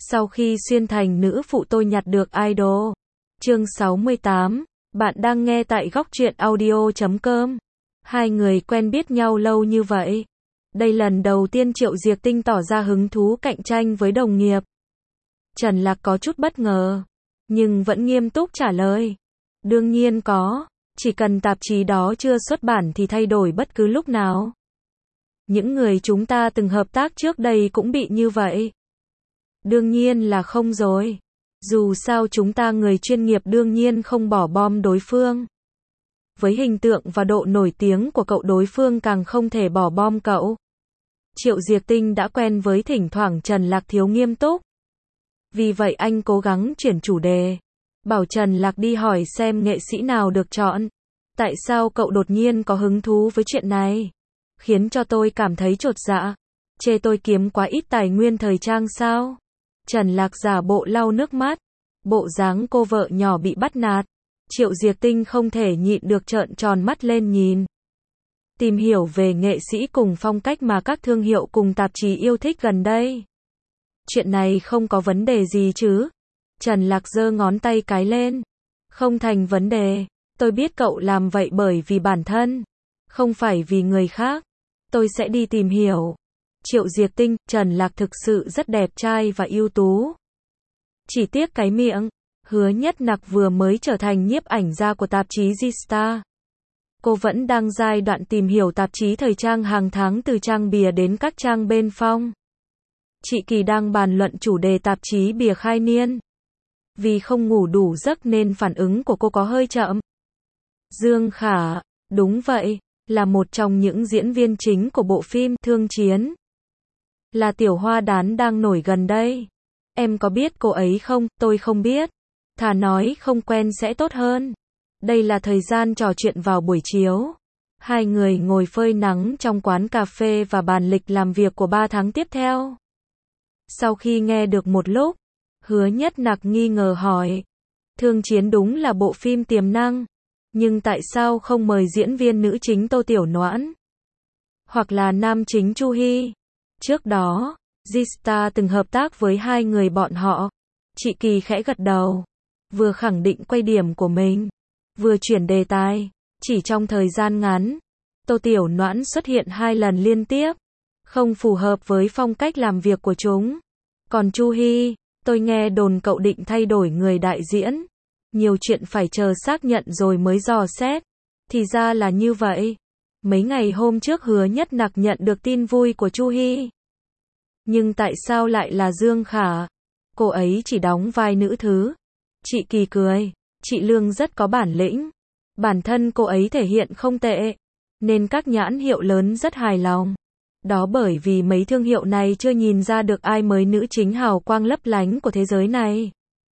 Sau khi xuyên thành nữ phụ tôi nhặt được idol. Chương 68, bạn đang nghe tại góc truyện audio.com. Hai người quen biết nhau lâu như vậy. Đây lần đầu tiên Triệu Diệc Tinh tỏ ra hứng thú cạnh tranh với đồng nghiệp. Trần Lạc có chút bất ngờ, nhưng vẫn nghiêm túc trả lời. Đương nhiên có, chỉ cần tạp chí đó chưa xuất bản thì thay đổi bất cứ lúc nào. Những người chúng ta từng hợp tác trước đây cũng bị như vậy. Đương nhiên là không rồi. Dù sao chúng ta người chuyên nghiệp đương nhiên không bỏ bom đối phương. Với hình tượng và độ nổi tiếng của cậu đối phương càng không thể bỏ bom cậu. Triệu Diệc Tinh đã quen với thỉnh thoảng Trần Lạc thiếu nghiêm túc. Vì vậy anh cố gắng chuyển chủ đề. Bảo Trần Lạc đi hỏi xem nghệ sĩ nào được chọn. Tại sao cậu đột nhiên có hứng thú với chuyện này? Khiến cho tôi cảm thấy chột dạ. Chê tôi kiếm quá ít tài nguyên thời trang sao? Trần Lạc giả bộ lau nước mắt. Bộ dáng cô vợ nhỏ bị bắt nạt. Triệu Diệc Tinh không thể nhịn được trợn tròn mắt lên nhìn. Tìm hiểu về nghệ sĩ cùng phong cách mà các thương hiệu cùng tạp chí yêu thích gần đây. Chuyện này không có vấn đề gì chứ? Trần Lạc giơ ngón tay cái lên. Không thành vấn đề. Tôi biết cậu làm vậy bởi vì bản thân, không phải vì người khác. Tôi sẽ đi tìm hiểu. Triệu Diệc Tinh, Trần Lạc thực sự rất đẹp trai và ưu tú. Chỉ tiếc cái miệng. Hứa Nhất Nặc vừa mới trở thành nhiếp ảnh gia của tạp chí G-Star. Cô vẫn đang giai đoạn tìm hiểu tạp chí thời trang hàng tháng từ trang bìa đến các trang bên phong. Chị Kỳ đang bàn luận chủ đề tạp chí bìa khai niên. Vì không ngủ đủ giấc nên phản ứng của cô có hơi chậm. Dương Khả, đúng vậy, là một trong những diễn viên chính của bộ phim Thương Chiến. Là tiểu hoa đán đang nổi gần đây. Em có biết cô ấy không? Tôi không biết. Thà nói không quen sẽ tốt hơn. Đây là thời gian trò chuyện vào buổi chiếu. Hai người ngồi phơi nắng trong quán cà phê và bàn lịch làm việc của 3 tháng tiếp theo. Sau khi nghe được một lúc, Hứa Nhất Nặc nghi ngờ hỏi. Thương Chiến đúng là bộ phim tiềm năng. Nhưng tại sao không mời diễn viên nữ chính Tô Tiểu Noãn? Hoặc là nam chính Chu Hy? Trước đó, G-Star từng hợp tác với hai người bọn họ. Chị Kỳ khẽ gật đầu. Vừa khẳng định quan điểm của mình, vừa chuyển đề tài. Chỉ trong thời gian ngắn, Tô Tiểu Noãn xuất hiện 2 lần liên tiếp. Không phù hợp với phong cách làm việc của chúng. Còn Chu Hy, tôi nghe đồn cậu định thay đổi người đại diễn. Nhiều chuyện phải chờ xác nhận rồi mới dò xét. Thì ra là như vậy. Mấy ngày hôm trước Hứa Nhất Nặc nhận được tin vui của Chu Hy. Nhưng tại sao lại là Dương Khả? Cô ấy chỉ đóng vai nữ thứ. Chị Kỳ cười. Chị Lương rất có bản lĩnh. Bản thân cô ấy thể hiện không tệ. Nên các nhãn hiệu lớn rất hài lòng. Đó bởi vì mấy thương hiệu này chưa nhìn ra được ai mới nữ chính hào quang lấp lánh của thế giới này.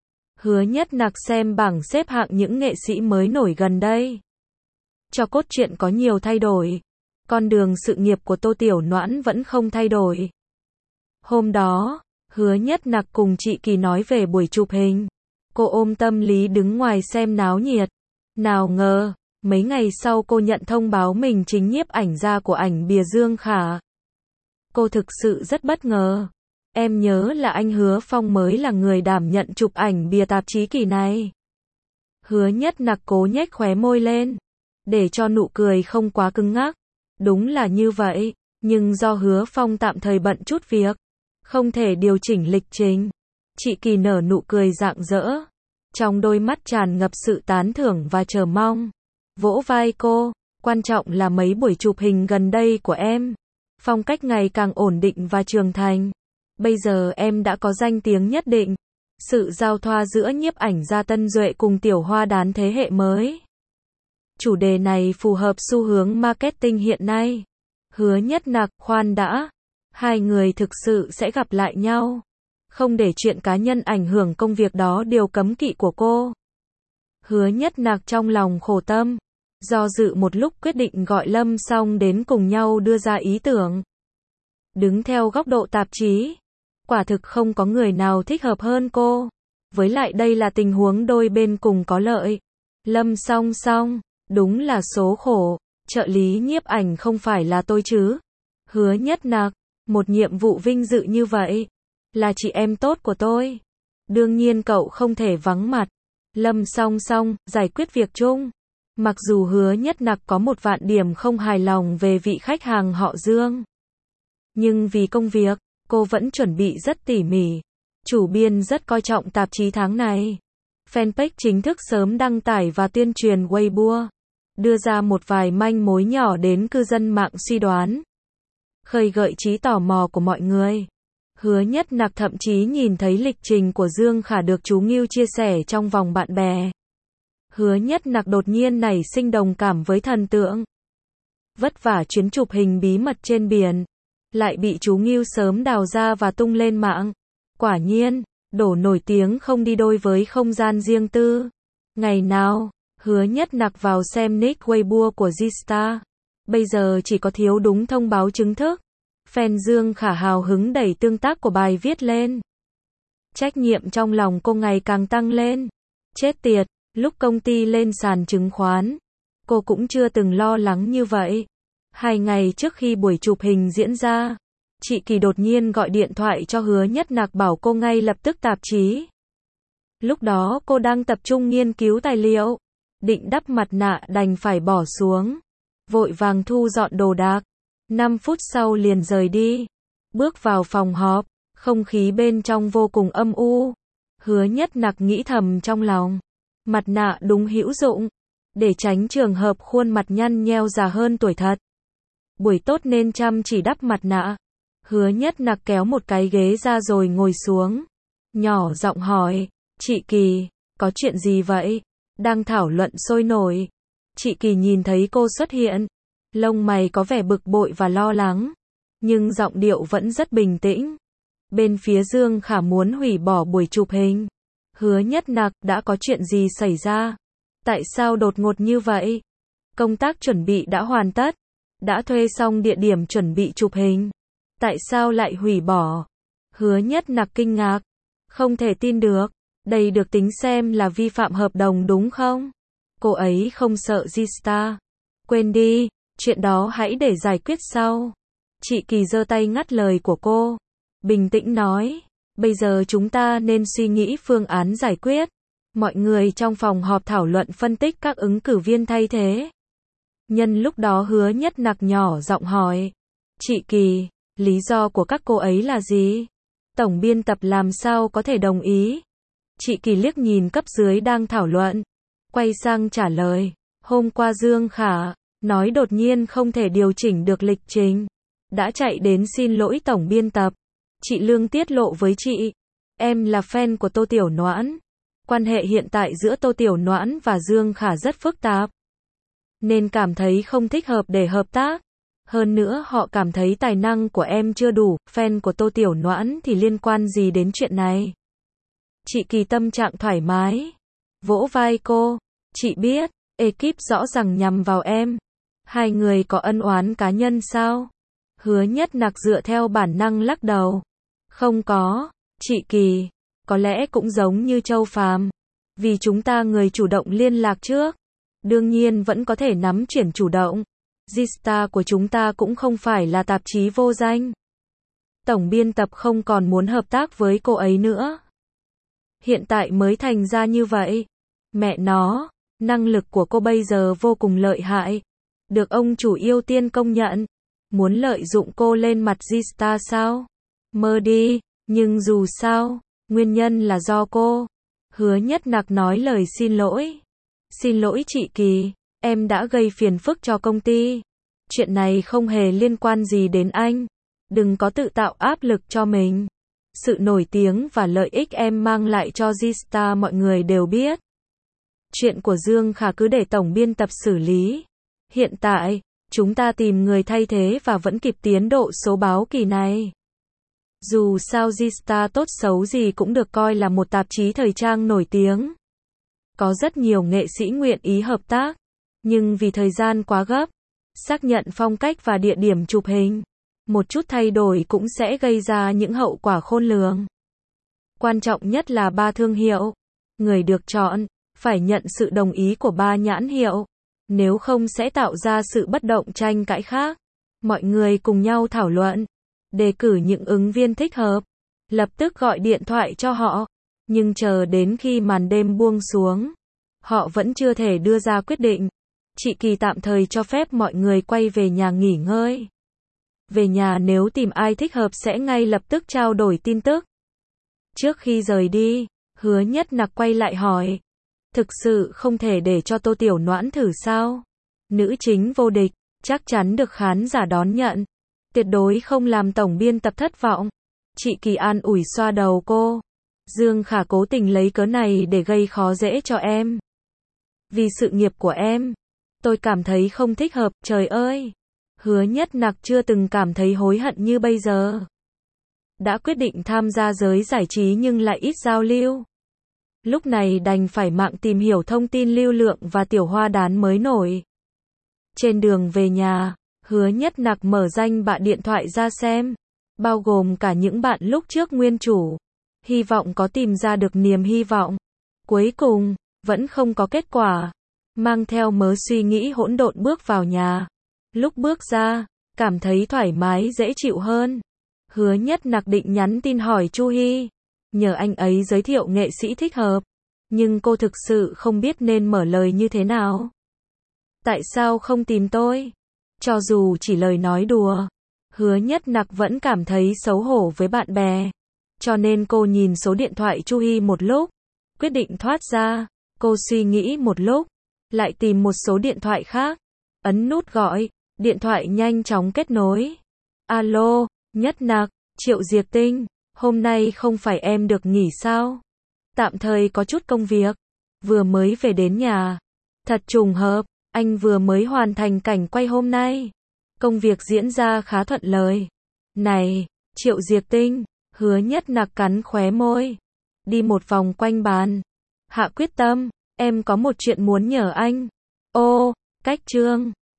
Hứa Nhất Nặc xem bảng xếp hạng những nghệ sĩ mới nổi gần đây. Cho cốt truyện có nhiều thay đổi. Con đường sự nghiệp của Tô Tiểu Noãn vẫn không thay đổi. Hôm đó, Hứa Nhất Nặc cùng chị Kỳ nói về buổi chụp hình. Cô ôm tâm lý đứng ngoài xem náo nhiệt. Nào ngờ, mấy ngày sau cô nhận thông báo mình chính nhiếp ảnh gia của ảnh bìa Dương Khả. Cô thực sự rất bất ngờ. Em nhớ là anh Hứa Phong mới là người đảm nhận chụp ảnh bìa tạp chí kỳ này. Hứa Nhất Nặc cố nhếch khóe môi lên, để cho nụ cười không quá cứng ngắc. Đúng là như vậy, nhưng do Hứa Phong tạm thời bận chút việc, không thể điều chỉnh lịch trình. Chị Kỳ nở nụ cười rạng rỡ, trong đôi mắt tràn ngập sự tán thưởng và chờ mong. Vỗ vai cô, quan trọng là mấy buổi chụp hình gần đây của em. Phong cách ngày càng ổn định và trưởng thành. Bây giờ em đã có danh tiếng nhất định. Sự giao thoa giữa nhiếp ảnh gia Tân Duệ cùng tiểu hoa đán thế hệ mới. Chủ đề này phù hợp xu hướng marketing hiện nay. Hứa Nhất Nặc, khoan đã. Hai người thực sự sẽ gặp lại nhau. Không để chuyện cá nhân ảnh hưởng công việc đó điều cấm kỵ của cô. Hứa Nhất Nặc trong lòng khổ tâm. Do dự một lúc quyết định gọi Lâm Song đến cùng nhau đưa ra ý tưởng. Đứng theo góc độ tạp chí, quả thực không có người nào thích hợp hơn cô. Với lại đây là tình huống đôi bên cùng có lợi. Lâm Song Song, đúng là số khổ. Trợ lý nhiếp ảnh không phải là tôi chứ? Hứa Nhất Nặc, một nhiệm vụ vinh dự như vậy. là chị em tốt của tôi. Đương nhiên cậu không thể vắng mặt. Lâm Song Song, giải quyết việc chung. Mặc dù Hứa Nhất Nặc có 1 vạn điểm không hài lòng về vị khách hàng họ Dương. Nhưng vì công việc, cô vẫn chuẩn bị rất tỉ mỉ. Chủ biên rất coi trọng tạp chí tháng này. Fanpage chính thức sớm đăng tải và tuyên truyền Weibo, đưa ra một vài manh mối nhỏ đến cư dân mạng suy đoán, khơi gợi trí tò mò của mọi người. Hứa Nhất Nặc thậm chí nhìn thấy lịch trình của Dương Khả được chú Ngưu chia sẻ trong vòng bạn bè. Hứa Nhất Nặc đột nhiên nảy sinh đồng cảm với thần tượng. Vất vả chuyến chụp hình bí mật trên biển, lại bị chú Ngưu sớm đào ra và tung lên mạng. Quả nhiên, đổ nổi tiếng không đi đôi với không gian riêng tư. Ngày nào, Hứa Nhất Nặc vào xem nick Weibo của G-Star. Bây giờ chỉ có thiếu đúng thông báo chính thức. Fan Dương Khả hào hứng đẩy tương tác của bài viết lên. Trách nhiệm trong lòng cô ngày càng tăng lên. Chết tiệt, lúc công ty lên sàn chứng khoán, cô cũng chưa từng lo lắng như vậy. 2 ngày trước khi buổi chụp hình diễn ra, chị Kỳ đột nhiên gọi điện thoại cho Hứa Nhất Nặc bảo cô ngay lập tức tạp chí. Lúc đó cô đang tập trung nghiên cứu tài liệu, định đắp mặt nạ đành phải bỏ xuống, vội vàng thu dọn đồ đạc. 5 phút sau liền rời đi. Bước vào phòng họp, không khí bên trong vô cùng âm u. Hứa Nhất Nặc nghĩ thầm trong lòng, mặt nạ đúng hữu dụng, để tránh trường hợp khuôn mặt nhăn nheo già hơn tuổi thật. Buổi tốt nên chăm chỉ đắp mặt nạ. Hứa Nhất Nặc kéo một cái ghế ra rồi ngồi xuống, nhỏ giọng hỏi, chị Kỳ, có chuyện gì vậy? Đang thảo luận sôi nổi. Chị Kỳ nhìn thấy cô xuất hiện, lông mày có vẻ bực bội và lo lắng, nhưng giọng điệu vẫn rất bình tĩnh. Bên phía Dương Khả muốn hủy bỏ buổi chụp hình. Hứa Nhất Nặc, đã có chuyện gì xảy ra? Tại sao đột ngột như vậy? Công tác chuẩn bị đã hoàn tất, đã thuê xong địa điểm chuẩn bị chụp hình. Tại sao lại hủy bỏ? Hứa Nhất Nặc kinh ngạc, không thể tin được, đây được tính xem là vi phạm hợp đồng đúng không? Cô ấy không sợ G-Star. Quên đi, chuyện đó hãy để giải quyết sau. Chị Kỳ giơ tay ngắt lời của cô, bình tĩnh nói, bây giờ chúng ta nên suy nghĩ phương án giải quyết. Mọi người trong phòng họp thảo luận phân tích các ứng cử viên thay thế. Nhân lúc đó Hứa Nhất Nặc nhỏ giọng hỏi, chị Kỳ, lý do của các cô ấy là gì? Tổng biên tập làm sao có thể đồng ý? Chị Kỳ liếc nhìn cấp dưới đang thảo luận, quay sang trả lời, hôm qua Dương Khả nói đột nhiên không thể điều chỉnh được lịch trình, đã chạy đến xin lỗi tổng biên tập. Chị Lương tiết lộ với chị, em là fan của Tô Tiểu Noãn. Quan hệ hiện tại giữa Tô Tiểu Noãn và Dương Khả rất phức tạp, nên cảm thấy không thích hợp để hợp tác. Hơn nữa họ cảm thấy tài năng của em chưa đủ, fan của Tô Tiểu Noãn thì liên quan gì đến chuyện này? Chị Kỳ tâm trạng thoải mái, vỗ vai cô, chị biết, ekip rõ ràng nhằm vào em. Hai người có ân oán cá nhân sao? Hứa Nhất Nặc dựa theo bản năng lắc đầu. Không có, chị Kỳ, có lẽ cũng giống như Châu Phàm. Vì chúng ta người chủ động liên lạc trước, đương nhiên vẫn có thể nắm chuyển chủ động. G-Star của chúng ta cũng không phải là tạp chí vô danh. Tổng biên tập không còn muốn hợp tác với cô ấy nữa. Hiện tại mới thành ra như vậy. Mẹ nó, năng lực của cô bây giờ vô cùng lợi hại, được ông chủ ưu tiên công nhận. Muốn lợi dụng cô lên mặt G-Star sao? Mơ đi, nhưng dù sao, nguyên nhân là do cô. Hứa Nhất Nặc nói lời xin lỗi. Xin lỗi chị Kỳ, em đã gây phiền phức cho công ty. Chuyện này không hề liên quan gì đến anh. Đừng có tự tạo áp lực cho mình. Sự nổi tiếng và lợi ích em mang lại cho G-Star mọi người đều biết. Chuyện của Dương Khả cứ để tổng biên tập xử lý. Hiện tại, chúng ta tìm người thay thế và vẫn kịp tiến độ số báo kỳ này. Dù sao G-Star tốt xấu gì cũng được coi là một tạp chí thời trang nổi tiếng. Có rất nhiều nghệ sĩ nguyện ý hợp tác, nhưng vì thời gian quá gấp, xác nhận phong cách và địa điểm chụp hình, một chút thay đổi cũng sẽ gây ra những hậu quả khôn lường. Quan trọng nhất là 3 thương hiệu. Người được chọn phải nhận sự đồng ý của 3 nhãn hiệu, nếu không sẽ tạo ra sự bất động tranh cãi khác. Mọi người cùng nhau thảo luận, đề cử những ứng viên thích hợp. lập tức gọi điện thoại cho họ. Nhưng chờ đến khi màn đêm buông xuống, họ vẫn chưa thể đưa ra quyết định. Chị Kỳ tạm thời cho phép mọi người quay về nhà nghỉ ngơi. Về nhà nếu tìm ai thích hợp sẽ ngay lập tức trao đổi tin tức. Trước khi rời đi, Hứa Nhất Nặc quay lại hỏi. Thực sự không thể để cho Tô Tiểu Noãn thử sao? Nữ chính vô địch, chắc chắn được khán giả đón nhận. Tuyệt đối không làm tổng biên tập thất vọng. Chị Kỳ an ủi xoa đầu cô. Dương Khả cố tình lấy cớ này để gây khó dễ cho em. Vì sự nghiệp của em, tôi cảm thấy không thích hợp, trời ơi. Hứa Nhất Nặc chưa từng cảm thấy hối hận như bây giờ. Đã quyết định tham gia giới giải trí nhưng lại ít giao lưu. Lúc này đành phải mạng tìm hiểu thông tin Lưu Lượng và Tiểu Hoa Đán mới nổi. Trên đường về nhà, Hứa Nhất Nặc mở danh bạ điện thoại ra xem, bao gồm cả những bạn lúc trước nguyên chủ. Hy vọng có tìm ra được niềm hy vọng. Cuối cùng, vẫn không có kết quả. Mang theo mớ suy nghĩ hỗn độn bước vào nhà. Lúc bước ra, cảm thấy thoải mái dễ chịu hơn. Hứa Nhất Nặc định nhắn tin hỏi Chu Hy, nhờ anh ấy giới thiệu nghệ sĩ thích hợp. Nhưng cô thực sự không biết nên mở lời như thế nào. Tại sao không tìm tôi? Cho dù chỉ lời nói đùa, Hứa Nhất Nặc vẫn cảm thấy xấu hổ với bạn bè. Cho nên cô nhìn số điện thoại Chu Hy một lúc, quyết định thoát ra. Cô suy nghĩ một lúc, lại tìm một số điện thoại khác, ấn nút gọi, điện thoại nhanh chóng kết nối. Alo, Nhất Nặc, Triệu Diệp Tinh, hôm nay không phải em được nghỉ sao? Tạm thời có chút công việc, vừa mới về đến nhà. Thật trùng hợp, anh vừa mới hoàn thành cảnh quay hôm nay. Công việc diễn ra khá thuận lợi. Này, Triệu Diệp Tinh, Hứa Nhất Nặc cắn khóe môi, đi một vòng quanh bàn. Hạ quyết tâm, em có một chuyện muốn nhờ anh. Ô, cách chương